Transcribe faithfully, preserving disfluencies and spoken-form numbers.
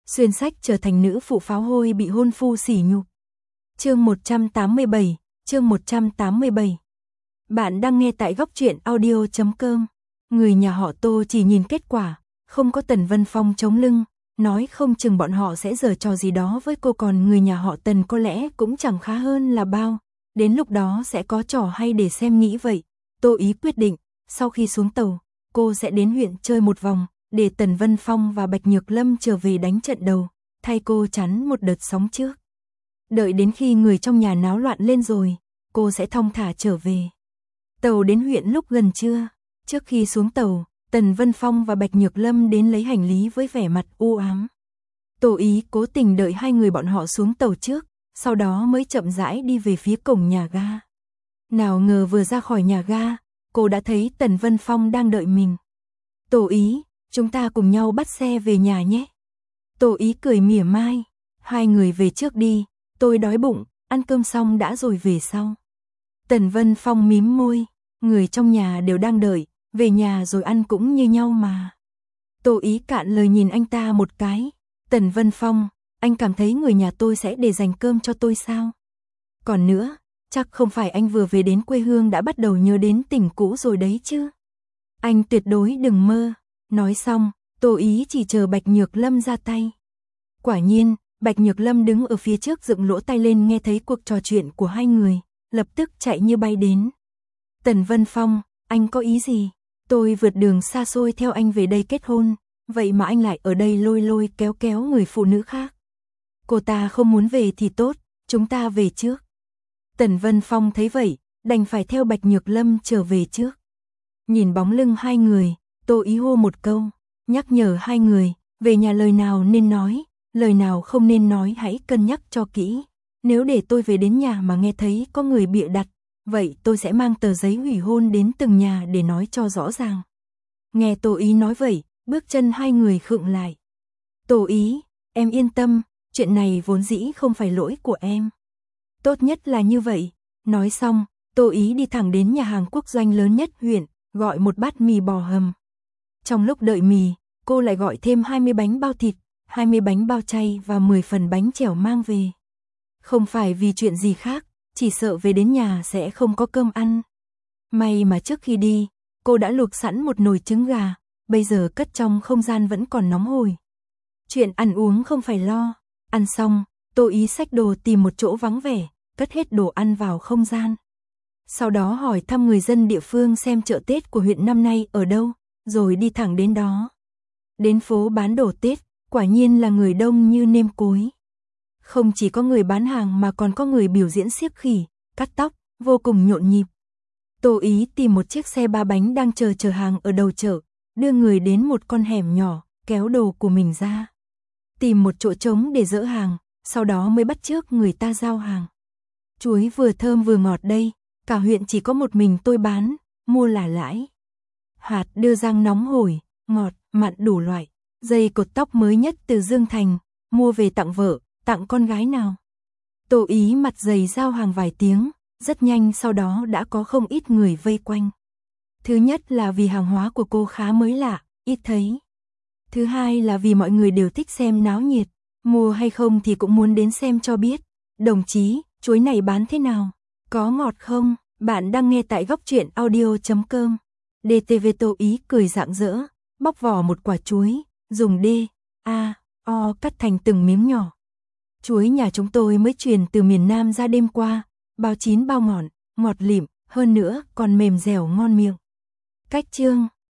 xuyên sách trở thành nữ phụ pháo hôi bị hôn phu sỉ nhục. Chương một trăm tám mươi bảy, chương một trăm tám mươi bảy. Bạn đang nghe tại góc truyện audio chấm com. Người nhà họ Tô chỉ nhìn kết quả, không có Tần Vân Phong chống lưng, nói không chừng bọn họ sẽ giở trò gì đó với cô, còn người nhà họ Tần có lẽ cũng chẳng khá hơn là bao, đến lúc đó sẽ có trò hay để xem. Nghĩ vậy, Tô Ý quyết định, sau khi xuống tàu, cô sẽ đến huyện chơi một vòng, để Tần Vân Phong và Bạch Nhược Lâm trở về đánh trận đầu, thay cô chắn một đợt sóng trước. Đợi đến khi người trong nhà náo loạn lên rồi, cô sẽ thong thả trở về. Tàu đến huyện lúc gần trưa, trước khi xuống tàu, Tần Vân Phong và Bạch Nhược Lâm đến lấy hành lý với vẻ mặt u ám. Tô Ý cố tình đợi hai người bọn họ xuống tàu trước, sau đó mới chậm rãi đi về phía cổng nhà ga. Nào ngờ vừa ra khỏi nhà ga, cô đã thấy Tần Vân Phong đang đợi mình. Tô Ý, chúng ta cùng nhau bắt xe về nhà nhé. Tô Ý cười mỉa mai, hai người về trước đi, tôi đói bụng, ăn cơm xong đã rồi về sau. Tần Vân Phong mím môi, người trong nhà đều đang đợi, về nhà rồi ăn cũng như nhau mà. Tô Ý cạn lời nhìn anh ta một cái. Tần Vân Phong, anh cảm thấy người nhà tôi sẽ để dành cơm cho tôi sao? Còn nữa, chắc không phải anh vừa về đến quê hương đã bắt đầu nhớ đến tình cũ rồi đấy chứ? Anh tuyệt đối đừng mơ. Nói xong, Tô Ý chỉ chờ Bạch Nhược Lâm ra tay. Quả nhiên, Bạch Nhược Lâm đứng ở phía trước dựng lỗ tai lên, nghe thấy cuộc trò chuyện của hai người, lập tức chạy như bay đến. Tần Vân Phong, anh có ý gì? Tôi vượt đường xa xôi theo anh về đây kết hôn, vậy mà anh lại ở đây lôi lôi kéo kéo người phụ nữ khác. Cô ta không muốn về thì tốt, chúng ta về trước. Tần Vân Phong thấy vậy, đành phải theo Bạch Nhược Lâm trở về trước. Nhìn bóng lưng hai người, Tô Ý hô một câu, nhắc nhở hai người, về nhà lời nào nên nói, lời nào không nên nói hãy cân nhắc cho kỹ. Nếu để tôi về đến nhà mà nghe thấy có người bịa đặt, vậy tôi sẽ mang tờ giấy hủy hôn đến từng nhà để nói cho rõ ràng. Nghe Tô Ý nói vậy, bước chân hai người khựng lại. Tô Ý, em yên tâm, chuyện này vốn dĩ không phải lỗi của em. Tốt nhất là như vậy. Nói xong, Tô Ý đi thẳng đến nhà hàng quốc doanh lớn nhất huyện, gọi một bát mì bò hầm. Trong lúc đợi mì, cô lại gọi thêm hai mươi bánh bao thịt, hai mươi bánh bao chay và mười phần bánh chèo mang về. Không phải vì chuyện gì khác, chỉ sợ về đến nhà sẽ không có cơm ăn. May mà trước khi đi, cô đã luộc sẵn một nồi trứng gà, bây giờ cất trong không gian vẫn còn nóng hổi. Chuyện ăn uống không phải lo. Ăn xong, Tô Ý xách đồ tìm một chỗ vắng vẻ, cất hết đồ ăn vào không gian. Sau đó hỏi thăm người dân địa phương xem chợ Tết của huyện năm nay ở đâu, rồi đi thẳng đến đó. Đến phố bán đồ Tết, quả nhiên là người đông như nêm cối. Không chỉ có người bán hàng mà còn có người biểu diễn xiếc khỉ, cắt tóc, vô cùng nhộn nhịp. Tô Ý tìm một chiếc xe ba bánh đang chờ chở hàng ở đầu chợ, đưa người đến một con hẻm nhỏ, kéo đồ của mình ra. Tìm một chỗ trống để dỡ hàng, sau đó mới bắt chước người ta giao hàng. Chuối vừa thơm vừa ngọt đây, cả huyện chỉ có một mình tôi bán, mua là lãi. Hạt đưa rang nóng hổi, ngọt, mặn đủ loại. Dây cột tóc mới nhất từ Dương Thành, mua về tặng vợ, tặng con gái nào. Tô Ý mặt dày giao hàng vài tiếng, rất nhanh sau đó đã có không ít người vây quanh. Thứ nhất là vì hàng hóa của cô khá mới lạ, ít thấy. Thứ hai là vì mọi người đều thích xem náo nhiệt, mua hay không thì cũng muốn đến xem cho biết. Đồng chí, chuối này bán thế nào? Có ngọt không? Bạn đang nghe tại góc truyện audio chấm com. đê tê vê Tô Ý cười rạng rỡ, bóc vỏ một quả chuối, dùng D, A, O cắt thành từng miếng nhỏ. Chuối nhà chúng tôi mới truyền từ miền Nam ra đêm qua, bao chín bao ngọt, ngọt lịm, hơn nữa còn mềm dẻo ngon miệng. Cách chương